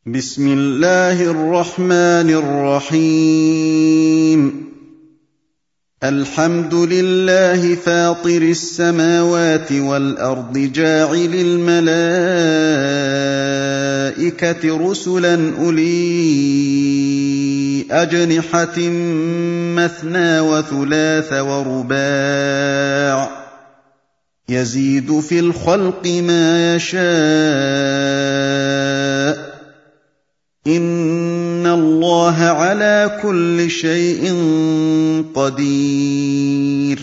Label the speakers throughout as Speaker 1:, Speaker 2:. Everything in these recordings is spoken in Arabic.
Speaker 1: بسم الله الرحمن الرحيم الحمد لله فاطر السماوات والأرض جاعل الملائكة رسلا أولي أجنحة مثنى وثلاث ورباع يزيد في الخلق ما يشاء إن الله على كل شيء قدير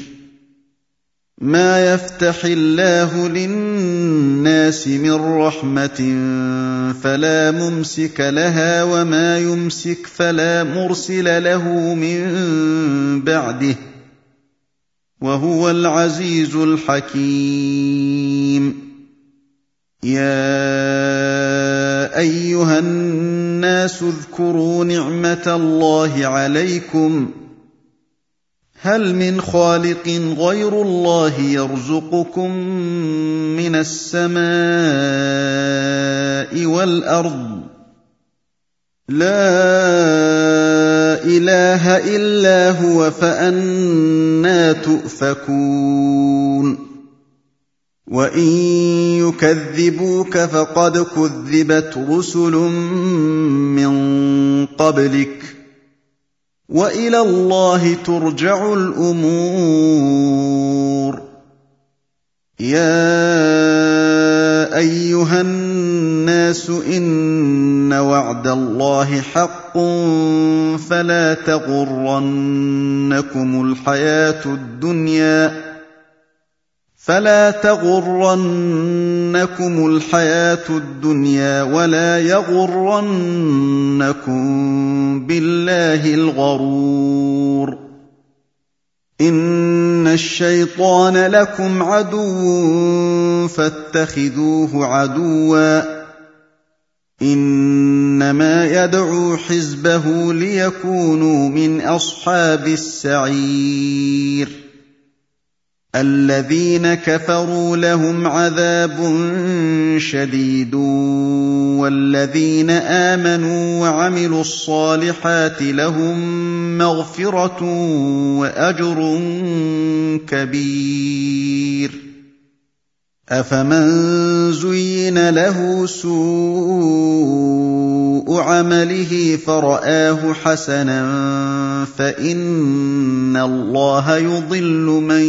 Speaker 1: ما يفتح الله للناس من رحمة فلا ممسك لها وما يمسك فلا مرسل له من بعده وهو العزيز الحكيم يا أيها الناس اذكروا نعمة الله عليكم هل من خالق غير الله يرزقكم من السماء والأرض لا إله إلا هو فأنى تؤفكون وإن يكذبوك فقد كذبت رسل من قبلك وإلى الله ترجع الأمور يا أيها الناس إن وعد الله حق فلا تغرنكم الحياة الدنيا ولا يغرنكم بالله الغرور إن الشيطان لكم عدو فاتخذوه عدوا إنما يدعو حزبه ليكونوا من أصحاب السعير الذين كفروا لهم عذاب شديد والذين آمنوا وعملوا الصالحات لهم مغفرة وأجر كبير أفمن زين له سوء عمله فرآه حسنا فإن الله يضل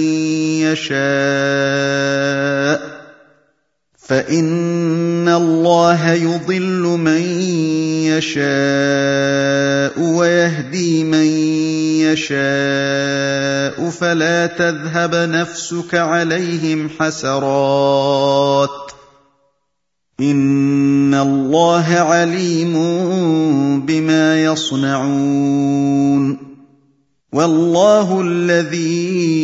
Speaker 1: من يشاء ويهدي من يشاء فلا تذهب نفسك عليهم حسرات إن الله عليم بما يصنعون والله الذي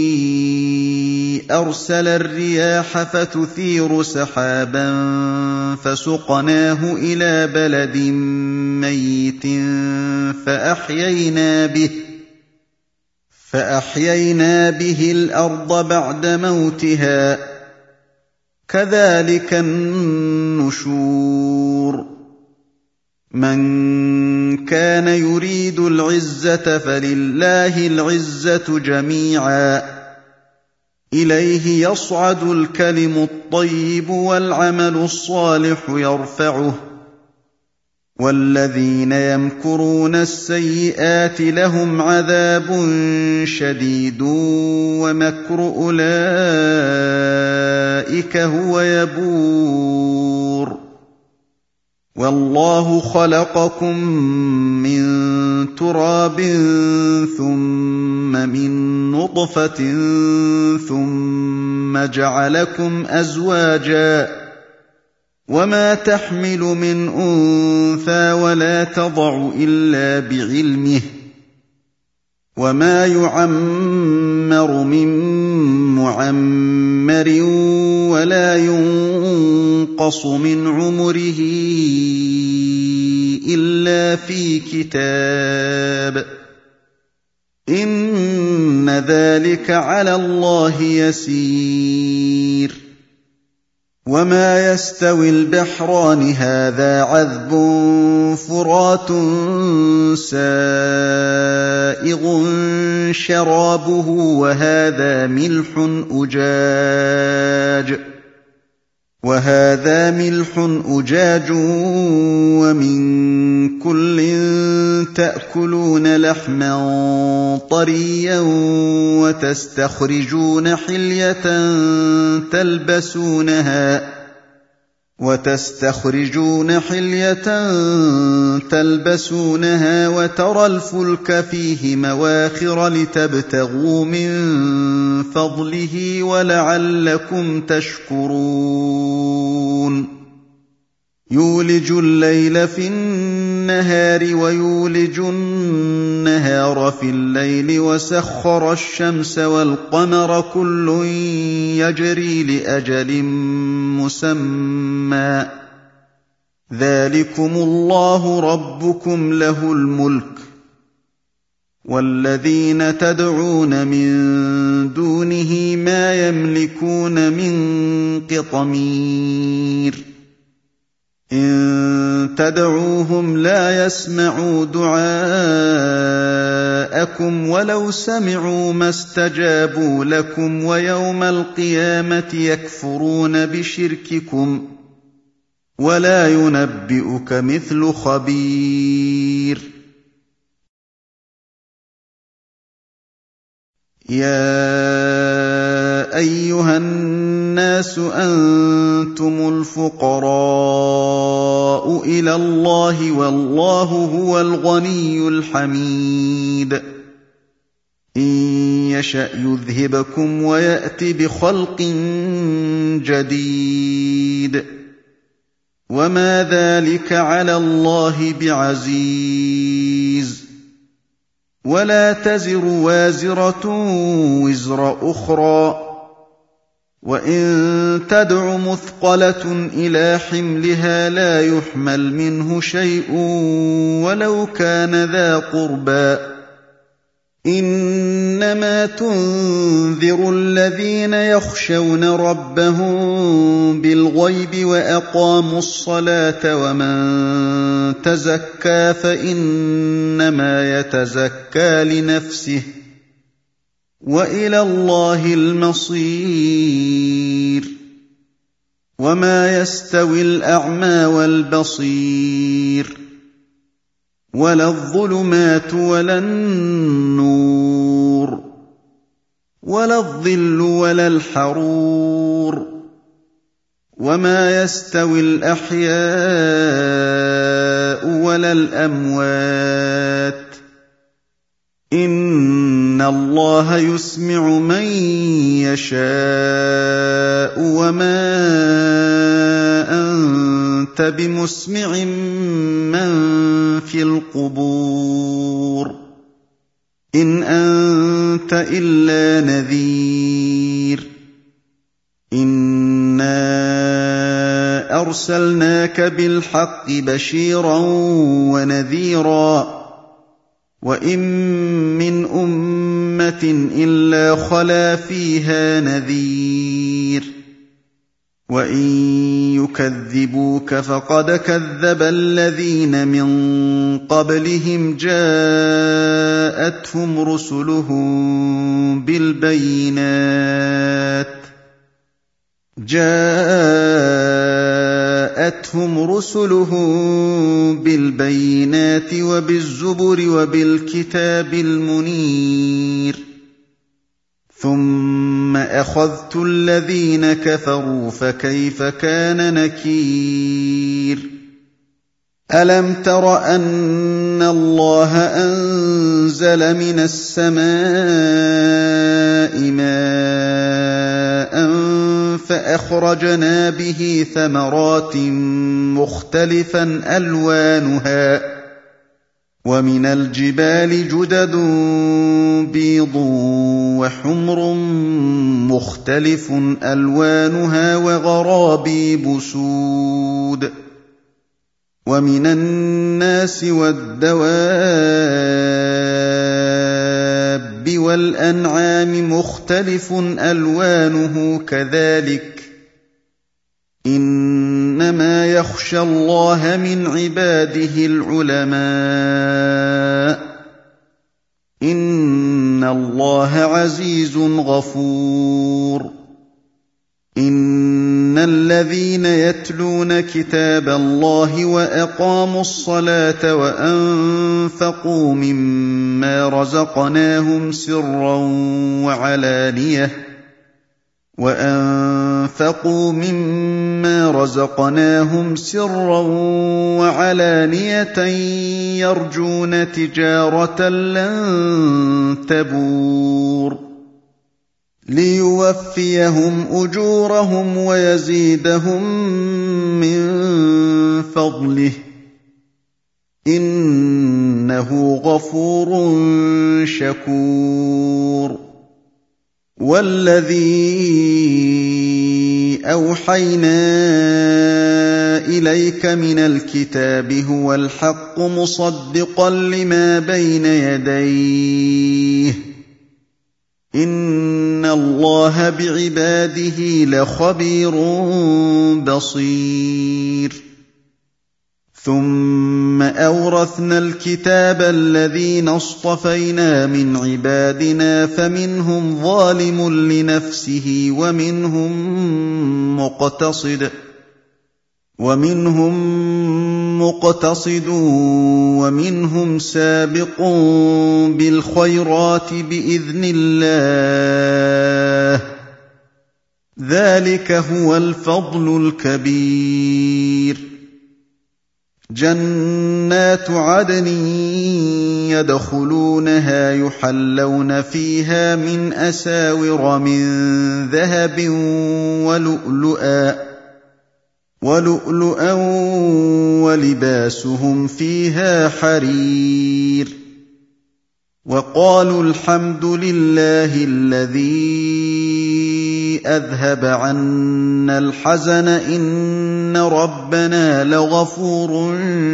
Speaker 1: أرسل الرياح فتثير سحابا فسقناه إلى بلد ميت فأحيينا به الأرض بعد موتها كذلك النشور من كان يريد العزة فلله العزة جميعا إليه يصعد الكلم الطيب والعمل الصالح يرفعه والذين يمكرون السيئات لهم عذاب شديد ومكر أولئك هو يبور والله خلقكم من تراب ثم من نطفة ثم جعلكم أزواجا وما تحمل من أنثى ولا تضع إلا بعلمه وما يعمر من معمر ولا ينقص من عمره إلا في كتاب إن ذلك على الله يسير وما يستوي البحران هذا عذب فرات سائغ شرابه وهذا ملح أجاج ومن كل تأكلون لحما طريا وتستخرجون حلية تلبسونها وترى الفلك فيه مواخر لتبتغوا من فضله ولعلكم تشكرون يولج الليل في النهار ويولج النهار في الليل وسخر الشمس والقمر كل يجري لأجل مسمى ذلكم الله ربكم له الملك والذين تدعون من دونه ما يملكون من قطمير إن تدعوهم لا يسمعوا دعاءكم ولو سمعوا ما استجابوا لكم ويوم القيامة يكفرون بشرككم ولا ينبئك مثل خبير يا أيها الناس أنتم الفقراء إلى الله والله هو الغني الحميد إن يشأ يذهبكم ويأت بخلق جديد وما ذلك على الله بعزيز ولا تزر وازرة وزر أخرى وإن تدع مثقلة إلى حملها لا يحمل منه شيء ولو كان ذا قربى إنما تنذر الذين يخشون ربهم بالغيب وأقاموا الصلاة ومن تزكى فإنما يتزكى لنفسه وإلى الله المصير وما يستوي الأعمى والبصير ولا الظلمات ولا النور ولا الظل ولا الحرور وما يستوي الأحياء ولا الأموات إن الله يسمع من يشاء وما أنت بمسمع من في القبور إن أنت إلا نذير إنا أرسلناك بالحق بشيرا ونذيرا وإن من أمة إلا خلا فيها نذير وإن يكذبوك فقد كذب الذين من قبلهم جاءتهم رسلهم بالبينات وبالزبر وبالكتاب المنير ثم أخذت الذين كفروا فكيف كان نكير ألم تر أن الله أنزل من السماء ماء فأخرجنا به ثمرات مختلفا ألوانها ومن الجبال جدد بيض وحمر مختلف ألوانها وغرابيب سود ومن الناس والدواب والأنعام مختلف ألوانه كذلك إِنَّمَا يَخْشَى اللَّهَ مِنْ عِبَادِهِ الْعُلَمَاءُ ۗ إِنَّ اللَّهَ عَزِيزٌ غَفُورٌ إِنَّ الَّذِينَ يَتْلُونَ كِتَابَ اللَّهِ وَأَقَامُوا الصَّلَاةَ وَأَنفَقُوا مِمَّا رَزَقْنَاهُمْ سِرًّا وَعَلَانِيَةً يَرْجُونَ تِجَارَةً لَّن تَبُورَ لِيُوَفِّيَهُمْ أُجُورَهُمْ وَيَزِيدَهُم مِّن فَضْلِهِ ۚ إِنَّهُ غَفُورٌ شَكُورٌ وَالَّذِي أَوْحَيْنَا إِلَيْكَ مِنَ الْكِتَابِ هُوَ الْحَقُّ مُصَدِّقًا لِّمَا بَيْنَ يَدَيْهِ ۗ إِنَّ اللَّهَ بِعِبَادِهِ لَخَبِيرٌ بَصِيرٌ ثُمَّ أَوْرَثْنَا الْكِتَابَ الَّذِينَ اصْطَفَيْنَا مِنْ عِبَادِنَا فَمِنْهُمْ ظَالِمٌ لِّنَفْسِهِ وَمِنْهُم مُّقْتَصِدٌ وَمِنْهُمْ سَابِقٌ بِالْخَيْرَاتِ بِإِذْنِ اللَّهِ ۚ ذَٰلِكَ هُوَ الْفَضْلُ الْكَبِيرُ جَنَّاتُ عَدْنٍ يَدْخُلُونَهَا يُحَلَّوْنَ فِيهَا مِنْ أَسَاوِرَ مِن ذَهَبٍ وَلُؤْلُؤًا وَلِبَاسُهُمْ فِيهَا حَرِيرٌ وَقَالُوا الْحَمْدُ لِلَّهِ الَّذِي أَذْهَبَ عَنَّا الْحَزَنَ إِنَّ رَبَّنَا لَغَفُورٌ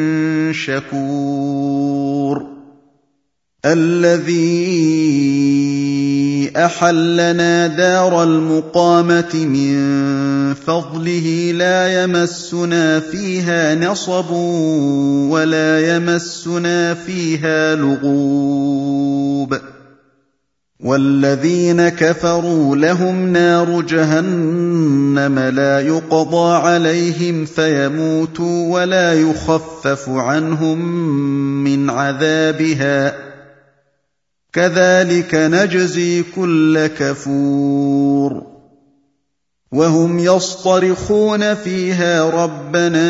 Speaker 1: شَكُورٌ الَّذِي أَحَلَّنَا دَارَ الْمُقَامَةِ مِن فَضْلِهِ لَا يَمَسُّنَا فِيهَا نَصَبٌ وَلَا يَمَسُّنَا فِيهَا لُغُوبٌ وَالَّذِينَ كَفَرُوا لَهُمْ نَارُ جَهَنَّمَ لَا يُقْضَىٰ عَلَيْهِمْ فَيَمُوتُوا وَلَا يُخَفَّفُ عَنْهُم مِّنْ عَذَابِهَا ۚ كَذَٰلِكَ نَجْزِي كُلَّ كَفُورٍ وَهُمْ يَصْطَرِخُونَ فِيهَا رَبَّنَا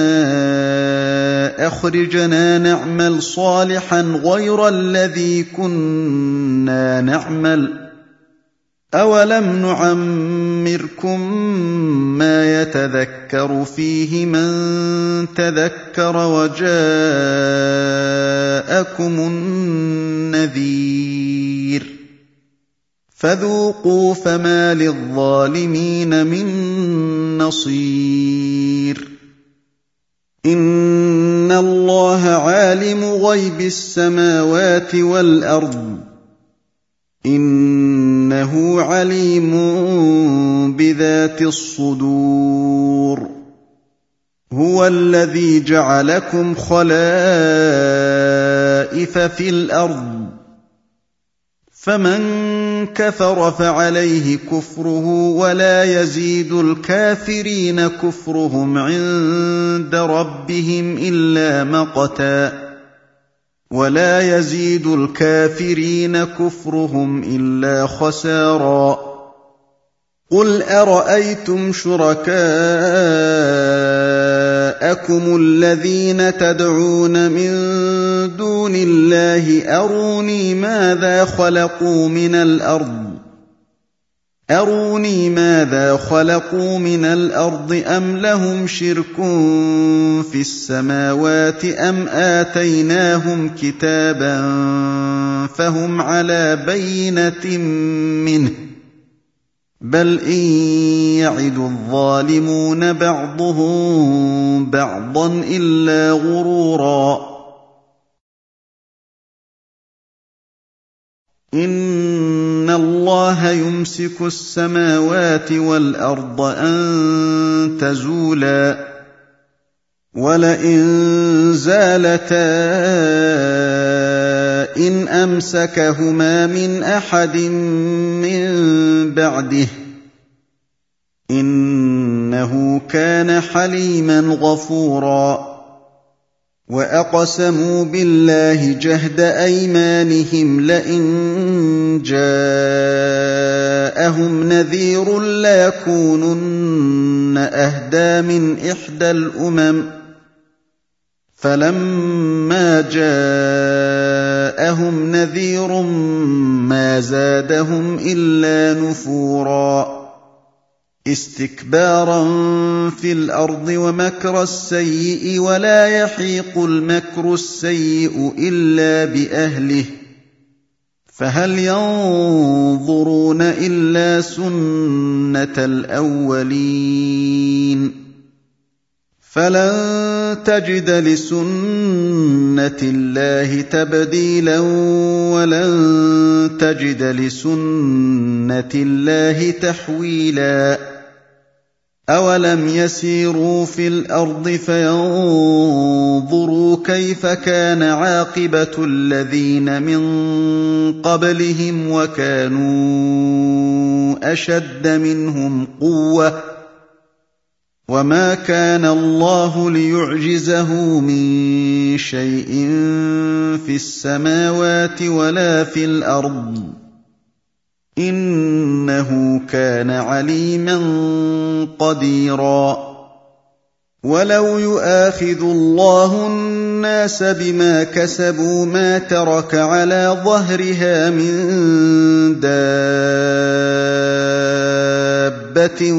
Speaker 1: أَخْرِجْنَا نَعْمَلْ صَالِحًا غَيْرَ الَّذِي كُنَّا نَعْمَلُ ۚ أَوَلَمْ نُعَمِّرْكُم مَّا يَتَذَكَّرُ فِيهِ مَن تَذَكَّرَ وَجَاءَكُمُ النَّذِيرُ ۖ فَذُوقُوا فَمَا لِلظَّالِمِينَ مِن نَّصِيرٍ إِنَّ اللَّهَ عَالِمُ غَيْبِ السَّمَاوَاتِ وَالْأَرْضِ ۚ إِنَّهُ عَلِيمٌ بِذَاتِ الصُّدُورِ هُوَ الَّذِي جَعَلَكُمْ خَلَائِفَ فِي الْأَرْضِ ۚ فَمَن كَفَرَ فَعَلَيْهِ كُفْرُهُ وَلَا يَزِيدُ الْكَافِرِينَ كُفْرُهُمْ عِندَ رَبِّهِمْ إِلَّا مَقْتًا وَلَا يَزِيدُ الْكَافِرِينَ كُفْرُهُمْ إِلَّا خَسَارًا قُلْ أَرَأَيْتُمْ شُرَكَاءَكُمُ الَّذِينَ تَدْعُونَ مِن دُونِ اللَّهِ أَرُونِي مَاذَا خَلَقُوا مِنَ الْأَرْضِ أَمْ لَهُمْ شِرْكٌ فِي السَّمَاوَاتِ أَمْ آتَيْنَاهُمْ كِتَابًا فَهُمْ عَلَىٰ بَيِّنَةٍ مِّنْهُ ۚ بَلْ إِن يَعِدُ الظَّالِمُونَ بَعْضُهُم بَعْضًا إِلَّا غُرُورًا إِنَّ اللَّهَ يُمْسِكُ السَّمَاوَاتِ وَالْأَرْضَ أَن تَزُولَا وَلَئِن زَالَتَا إِنْ أَمْسَكَهُمَا مِنْ أَحَدٍ مِّن بَعْدِهِ ۚ إِنَّهُ كَانَ حَلِيمًا غَفُورًا وَأَقْسَمُوا بِاللَّهِ جَهْدَ أَيْمَانِهِمْ لَئِن جَاءَهُمْ نَذِيرٌ لَّيَكُونُنَّ أَهْدَىٰ مِنْ إِحْدَى الْأُمَمِ ۖ فَلَمَّا جَاءَهُمْ نَذِيرٌ مَّا زَادَهُمْ إِلَّا نُفُورًا اسْتِكْبَارًا فِي الْأَرْضِ وَمَكْرَ السَّيِّئِ ۚ وَلَا يَحِيقُ الْمَكْرُ السَّيِّئُ إِلَّا بِأَهْلِهِ ۚ فَهَلْ يَنظُرُونَ إِلَّا سُنَّتَ الْأَوَّلِينَ ۚ فَلَن تَجِدَ لِسُنَّةِ اللَّهِ تَبْدِيلًا وَلَن تَجِدَ لِسُنَّةِ اللَّهِ تَحْوِيلًا أَوَلَمْ يَسِيرُوا فِي الْأَرْضِ فَيَنظُرُوا كَيْفَ كَانَ عَاقِبَةُ الَّذِينَ مِن قَبْلِهِمْ وَكَانُوا أَشَدَّ مِنْهُمْ قُوَّةً ۚ وَمَا كَانَ اللَّهُ لِيُعْجِزَهُ مِن شَيْءٍ فِي السَّمَاوَاتِ وَلَا فِي الْأَرْضِ ۚ إِنَّهُ كَانَ عَلِيمًا قَدِيرًا وَلَوْ يُؤَاخِذُ اللَّهُ النَّاسَ بِمَا كَسَبُوا مَا تَرَكَ عَلَىٰ ظَهْرِهَا مِن دَابَّةٍ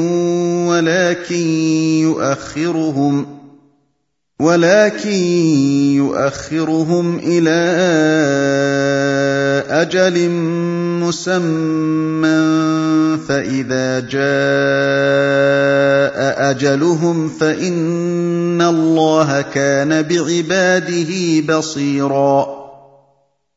Speaker 1: وَلَٰكِن يُؤَخِّرُهُمْ إِلَىٰ أَجَلٍ مُّسَمًّى ۖ فَإِذَا جَاءَ أَجَلُهُمْ فَإِنَّ اللَّهَ كَانَ بِعِبَادِهِ بَصِيرًا